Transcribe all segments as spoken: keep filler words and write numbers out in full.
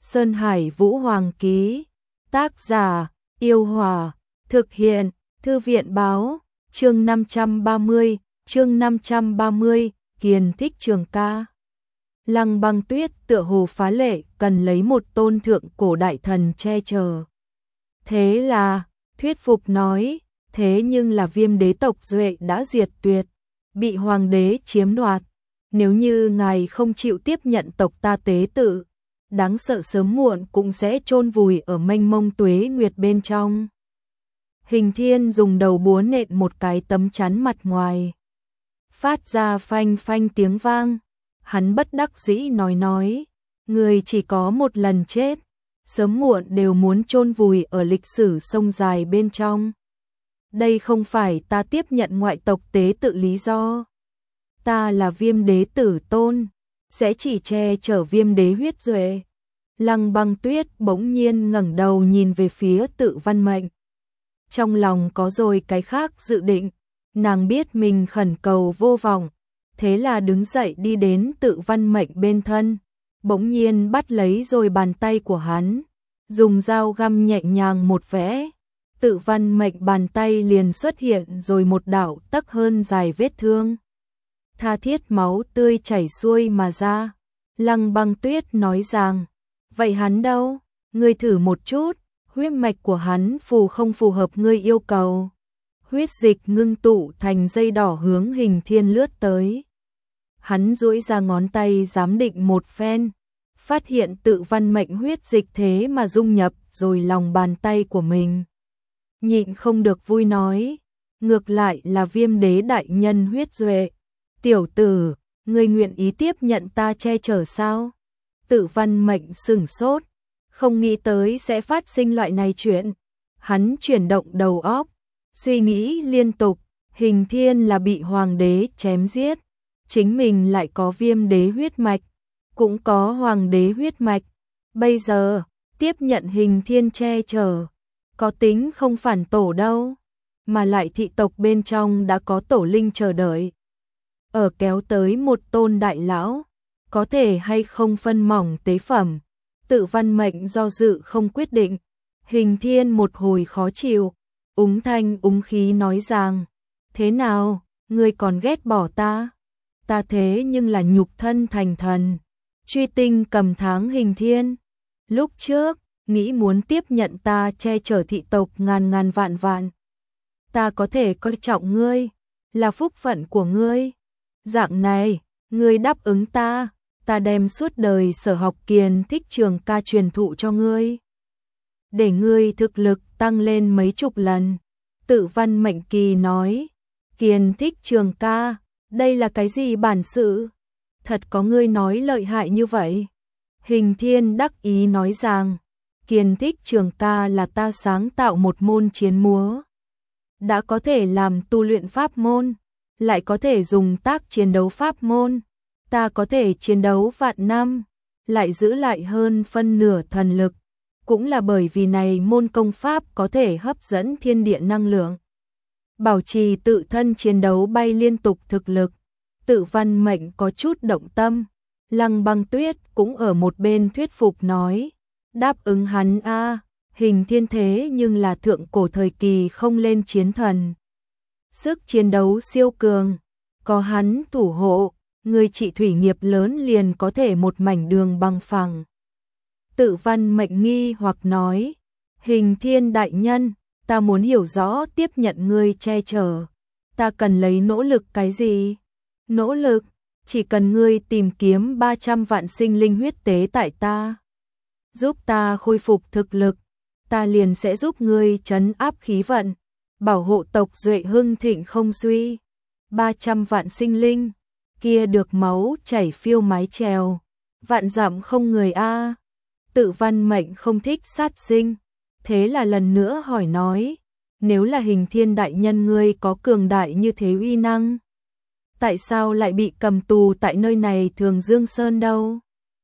Sơn Hải Vũ Hoàng ký. Tác giả, Yêu Hòa. Thực hiện, Thư viện báo. Chương năm trăm ba mươi, chương năm trăm ba mươi, Kiền thích trường ca. Lăng Băng Tuyết tựa hồ phá lệ cần lấy một tôn thượng cổ đại thần che chở. Thế là, thuyết phục nói, thế nhưng là Viêm đế tộc duệ đã diệt tuyệt, bị hoàng đế chiếm đoạt. Nếu như ngài không chịu tiếp nhận tộc ta tế tự, đáng sợ sớm muộn cũng sẽ chôn vùi ở mênh mông tuế nguyệt bên trong. Hình Thiên dùng đầu búa nện một cái tấm chắn mặt ngoài, phát ra phanh phanh tiếng vang. Hắn bất đắc dĩ nói nói, người chỉ có một lần chết, sớm muộn đều muốn chôn vùi ở lịch sử sông dài bên trong. Đây không phải ta tiếp nhận ngoại tộc tế tự lý do. Ta là Viêm đế tử tôn, sẽ chỉ che chở Viêm đế huyết duệ. Lăng Băng Tuyết bỗng nhiên ngẩng đầu nhìn về phía Tự Văn Mệnh. Trong lòng có rồi cái khác dự định, nàng biết mình khẩn cầu vô vọng, thế là đứng dậy đi đến Tự Văn Mệnh bên thân, bỗng nhiên bắt lấy rồi bàn tay của hắn, dùng dao găm nhẹ nhàng một vẽ. Tự Văn Mệnh bàn tay liền xuất hiện rồi một đạo tấc hơn dài vết thương. Tha thiết máu tươi chảy xuôi mà ra. Lăng Băng Tuyết nói rằng, vậy hắn đâu? Ngươi thử một chút, huyết mạch của hắn phù không phù hợp ngươi yêu cầu. Huyết dịch ngưng tụ thành dây đỏ hướng Hình Thiên lướt tới. Hắn duỗi ra ngón tay giám định một phen, phát hiện Tự Văn Mệnh huyết dịch thế mà dung nhập rồi lòng bàn tay của mình. Nhịn không được vui nói, ngược lại là Viêm đế đại nhân huyết duệ. Tiểu tử, ngươi nguyện ý tiếp nhận ta che chở sao? Tự Văn Mệnh sửng sốt, không nghĩ tới sẽ phát sinh loại này chuyện. Hắn chuyển động đầu óc, suy nghĩ liên tục, Hình Thiên là bị hoàng đế chém giết, chính mình lại có Viêm đế huyết mạch, cũng có hoàng đế huyết mạch. Bây giờ, tiếp nhận Hình Thiên che chở, có tính không phản tổ đâu, mà lại thị tộc bên trong đã có tổ linh chờ đợi. Ở kéo tới một tôn đại lão, có thể hay không phân mỏng tế phẩm. Tự Văn Mệnh do dự không quyết định. Hình Thiên một hồi khó chịu, úng thanh úng khí nói rằng, thế nào, ngươi còn ghét bỏ ta? Ta thế nhưng là nhục thân thành thần, truy tinh cầm tháng Hình Thiên. Lúc trước, nghĩ muốn tiếp nhận ta che chở thị tộc ngàn ngàn vạn vạn. Ta có thể coi trọng ngươi, là phúc phận của ngươi. Dạng này, ngươi đáp ứng ta, ta đem suốt đời sở học Kiền thích trường ca truyền thụ cho ngươi, để ngươi thực lực tăng lên mấy chục lần. Tự Văn Mệnh kỳ nói, Kiền thích trường ca, đây là cái gì bản sự? Thật có ngươi nói lợi hại như vậy? Hình Thiên đắc ý nói rằng, Kiền thích trường ca là ta sáng tạo một môn chiến múa, đã có thể làm tu luyện pháp môn, lại có thể dùng tác chiến đấu pháp môn. Ta có thể chiến đấu vạn năm, lại giữ lại hơn phân nửa thần lực, cũng là bởi vì này môn công pháp có thể hấp dẫn thiên địa năng lượng, bảo trì tự thân chiến đấu bay liên tục thực lực. Tự Văn Mệnh có chút động tâm, Lăng Băng Tuyết cũng ở một bên thuyết phục nói, đáp ứng hắn a, Hình Thiên thế nhưng là thượng cổ thời kỳ không lên chiến thần, sức chiến đấu siêu cường, có hắn thủ hộ, người trị thủy nghiệp lớn liền có thể một mảnh đường bằng phẳng. Tự Văn Mệnh nghi hoặc nói, Hình Thiên đại nhân, ta muốn hiểu rõ tiếp nhận ngươi che chở, ta cần lấy nỗ lực cái gì? Nỗ lực, chỉ cần ngươi tìm kiếm ba trăm vạn sinh linh huyết tế tại ta, giúp ta khôi phục thực lực, ta liền sẽ giúp ngươi trấn áp khí vận, bảo hộ tộc duệ hưng thịnh không suy. ba trăm vạn sinh linh, kia được máu chảy phiêu mái chèo, vạn dặm không người a. Tự Văn Mệnh không thích sát sinh, thế là lần nữa hỏi nói, nếu là Hình Thiên đại nhân ngươi có cường đại như thế uy năng, tại sao lại bị cầm tù tại nơi này Thường Dương Sơn đâu?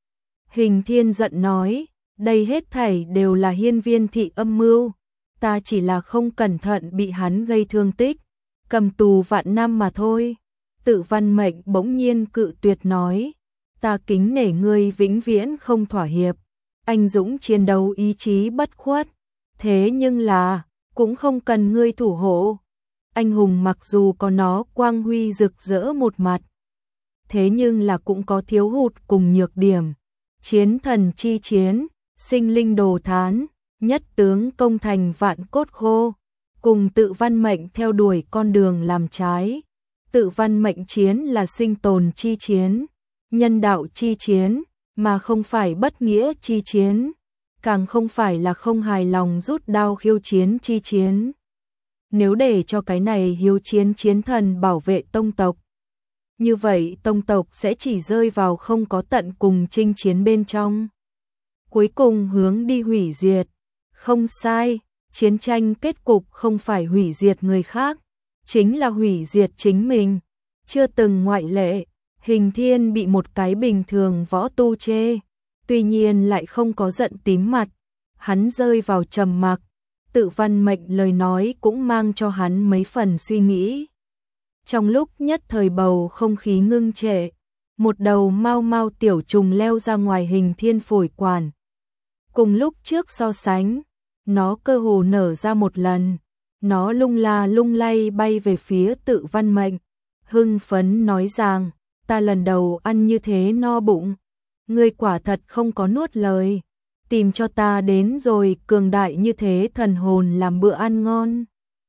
Hình Thiên giận nói, đây hết thảy đều là Hiên Viên thị âm mưu, ta chỉ là không cẩn thận bị hắn gây thương tích, cầm tù vạn năm mà thôi. Tự Văn Mệnh bỗng nhiên cự tuyệt nói, ta kính nể ngươi vĩnh viễn không thỏa hiệp, anh dũng chiến đấu ý chí bất khuất, thế nhưng là, cũng không cần ngươi thủ hộ. Anh hùng mặc dù có nó quang huy rực rỡ một mặt, thế nhưng là cũng có thiếu hụt cùng nhược điểm. Chiến thần chi chiến, sinh linh đồ thán, nhất tướng công thành vạn cốt khô, cùng tự văn mệnh theo đuổi con đường làm trái. Tự văn mệnh chiến là sinh tồn chi chiến, nhân đạo chi chiến, mà không phải bất nghĩa chi chiến, càng không phải là không hài lòng rút đao khiêu chiến chi chiến. Nếu để cho cái này hiếu chiến chiến thần bảo vệ tông tộc, như vậy tông tộc sẽ chỉ rơi vào không có tận cùng chinh chiến bên trong. Cuối cùng hướng đi hủy diệt. Không sai, chiến tranh kết cục không phải hủy diệt người khác, chính là hủy diệt chính mình. Chưa từng ngoại lệ, Hình Thiên bị một cái bình thường võ tu chê, tuy nhiên lại không có giận tím mặt. Hắn rơi vào trầm mặc, tự văn mệnh lời nói cũng mang cho hắn mấy phần suy nghĩ. Trong lúc nhất thời bầu không khí ngưng trệ, một đầu mau mau tiểu trùng leo ra ngoài Hình Thiên phổi quản. Cùng lúc trước so sánh, nó cơ hồ nở ra một lần, nó lung la lung lay bay về phía tự văn mệnh, hưng phấn nói rằng, ta lần đầu ăn như thế no bụng, ngươi quả thật không có nuốt lời, tìm cho ta đến rồi cường đại như thế thần hồn làm bữa ăn ngon.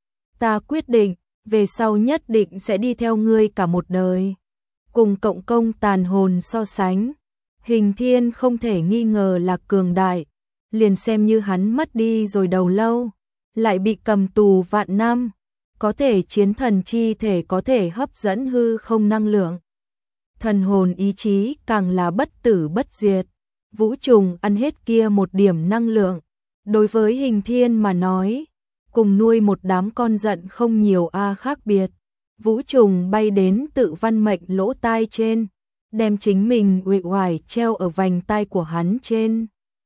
Ta quyết định, về sau nhất định sẽ đi theo ngươi cả một đời. Cùng cộng công tàn hồn so sánh, Hình Thiên không thể nghi ngờ là cường đại, liền xem như hắn mất đi rồi đầu lâu, lại bị cầm tù vạn năm, có thể chiến thần chi thể có thể hấp dẫn hư không năng lượng. Thần hồn ý chí càng là bất tử bất diệt, vũ trùng ăn hết kia một điểm năng lượng. Đối với Hình Thiên mà nói, cùng nuôi một đám con giận không nhiều a khác biệt. Vũ trùng bay đến tự văn mệnh lỗ tai trên, đem chính mình uể oải treo ở vành tai của hắn trên.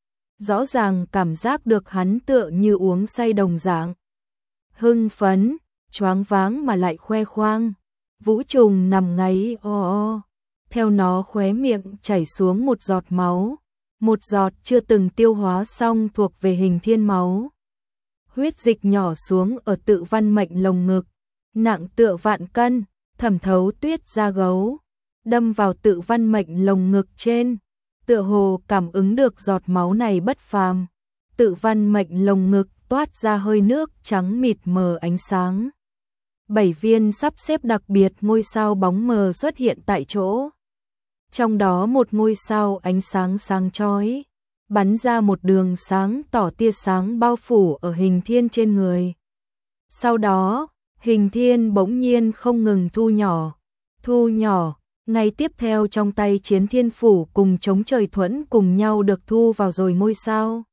Rõ ràng cảm giác được hắn tựa như uống say đồng dạng. Hưng phấn, choáng váng mà lại khoe khoang. Vũ trùng nằm ngáy o o, theo nó khóe miệng chảy xuống một giọt máu, một giọt chưa từng tiêu hóa xong thuộc về Hình Thiên máu. Huyết dịch nhỏ xuống ở tự văn mệnh lồng ngực, nặng tựa vạn cân, thẩm thấu tuyết da gấu, đâm vào tự văn mệnh lồng ngực trên, tựa hồ cảm ứng được giọt máu này bất phàm. Tự văn mệnh lồng ngực toát ra hơi nước trắng mịt mờ ánh sáng. Bảy viên sắp xếp đặc biệt ngôi sao bóng mờ xuất hiện tại chỗ. Trong đó một ngôi sao ánh sáng sáng chói, bắn ra một đường sáng tỏ tia sáng bao phủ ở Hình Thiên trên người. Sau đó, Hình Thiên bỗng nhiên không ngừng thu nhỏ, thu nhỏ, ngay tiếp theo trong tay Chiến Thiên Phủ cùng chống trời thuẫn cùng nhau được thu vào rồi ngôi sao.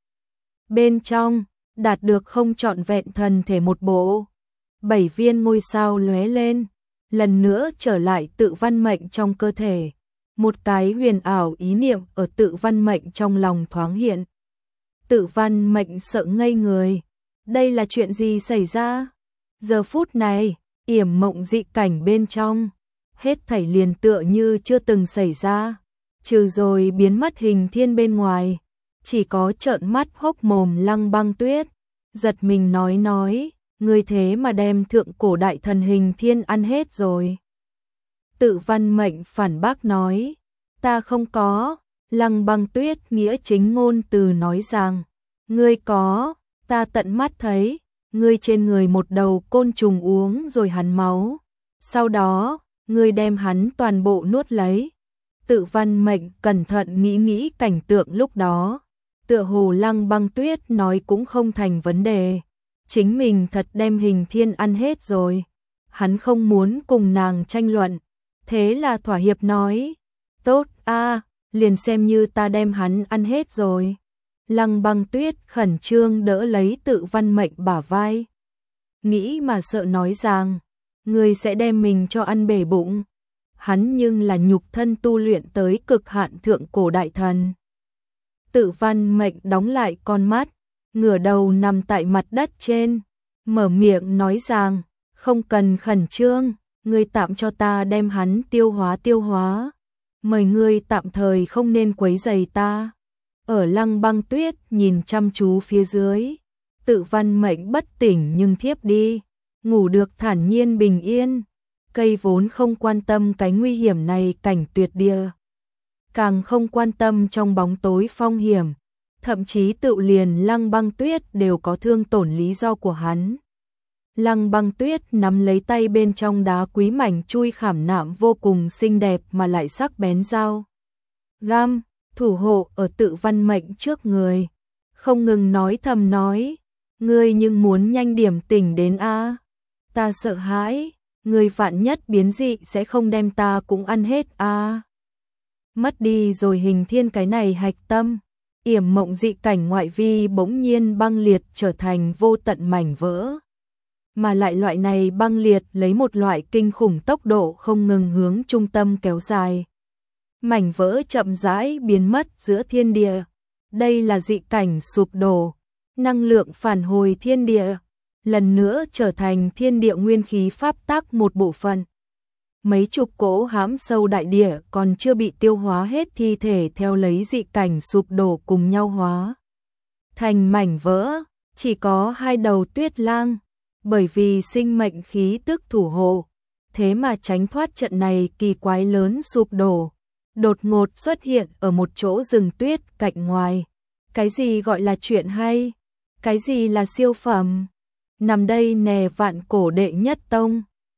Bên trong, đạt được không trọn vẹn thần thể một bộ. Bảy viên ngôi sao lóe lên, lần nữa trở lại tự văn mệnh trong cơ thể. Một cái huyền ảo ý niệm ở tự văn mệnh trong lòng thoáng hiện. Tự văn mệnh sợ ngây người. Đây là chuyện gì xảy ra? Giờ phút này, yểm mộng dị cảnh bên trong, hết thảy liền tựa như chưa từng xảy ra. Trừ rồi biến mất Hình Thiên bên ngoài, chỉ có trợn mắt hốc mồm Lăng Băng Tuyết. Giật mình nói nói, ngươi thế mà đem thượng cổ đại thần Hình Thiên ăn hết rồi. Tự văn mệnh phản bác nói, ta không có. Lăng Băng Tuyết nghĩa chính ngôn từ nói rằng, ngươi có, ta tận mắt thấy, ngươi trên người một đầu côn trùng uống rồi hắn máu. Sau đó, ngươi đem hắn toàn bộ nuốt lấy. Tự văn mệnh cẩn thận nghĩ nghĩ cảnh tượng lúc đó. Tựa hồ Lăng Băng Tuyết nói cũng không thành vấn đề. Chính mình thật đem Hình Thiên ăn hết rồi. Hắn không muốn cùng nàng tranh luận. Thế là thỏa hiệp nói, tốt a, liền xem như ta đem hắn ăn hết rồi. Lăng Băng Tuyết khẩn trương đỡ lấy tự văn mệnh bả vai. Nghĩ mà sợ nói rằng, ngươi sẽ đem mình cho ăn bể bụng. Hắn nhưng là nhục thân tu luyện tới cực hạn thượng cổ đại thần. Tự văn mệnh đóng lại con mắt, ngửa đầu nằm tại mặt đất trên, mở miệng nói rằng, không cần khẩn trương, ngươi tạm cho ta đem hắn tiêu hóa tiêu hóa. Mời ngươi tạm thời không nên quấy rầy ta. Ở Lăng Băng Tuyết nhìn chăm chú phía dưới, Tự Văn Mệnh bất tỉnh nhưng thiếp đi, ngủ được thản nhiên bình yên. Cây vốn không quan tâm cái nguy hiểm này cảnh tuyệt địa, càng không quan tâm trong bóng tối phong hiểm, thậm chí tự liền Lăng Băng Tuyết đều có thương tổn lý do của hắn. Lăng Băng Tuyết nắm lấy tay bên trong đá quý mảnh chui khảm nạm vô cùng xinh đẹp mà lại sắc bén dao găm, thủ hộ ở Tự Văn Mệnh trước người, không ngừng nói thầm nói, ngươi nhưng muốn nhanh điểm tỉnh đến a, ta sợ hãi, ngươi vạn nhất biến dị sẽ không đem ta cũng ăn hết a. Mất đi rồi Hình Thiên cái này hạch tâm, yểm mộng dị cảnh ngoại vi bỗng nhiên băng liệt trở thành vô tận mảnh vỡ. Mà lại loại này băng liệt lấy một loại kinh khủng tốc độ không ngừng hướng trung tâm kéo dài. Mảnh vỡ chậm rãi biến mất giữa thiên địa. Đây là dị cảnh sụp đổ, năng lượng phản hồi thiên địa, lần nữa trở thành thiên địa nguyên khí pháp tắc một bộ phận. Mấy chục cỗ hãm sâu đại địa còn chưa bị tiêu hóa hết thi thể theo lấy dị cảnh sụp đổ cùng nhau hóa thành mảnh vỡ, chỉ có hai đầu Tuyết Lang, bởi vì sinh mệnh khí tức thủ hộ, thế mà tránh thoát trận này kỳ quái lớn sụp đổ, đột ngột xuất hiện ở một chỗ rừng tuyết cạnh ngoài. Cái gì gọi là chuyện hay? Cái gì là siêu phẩm? Nằm đây nè vạn cổ đệ nhất tông.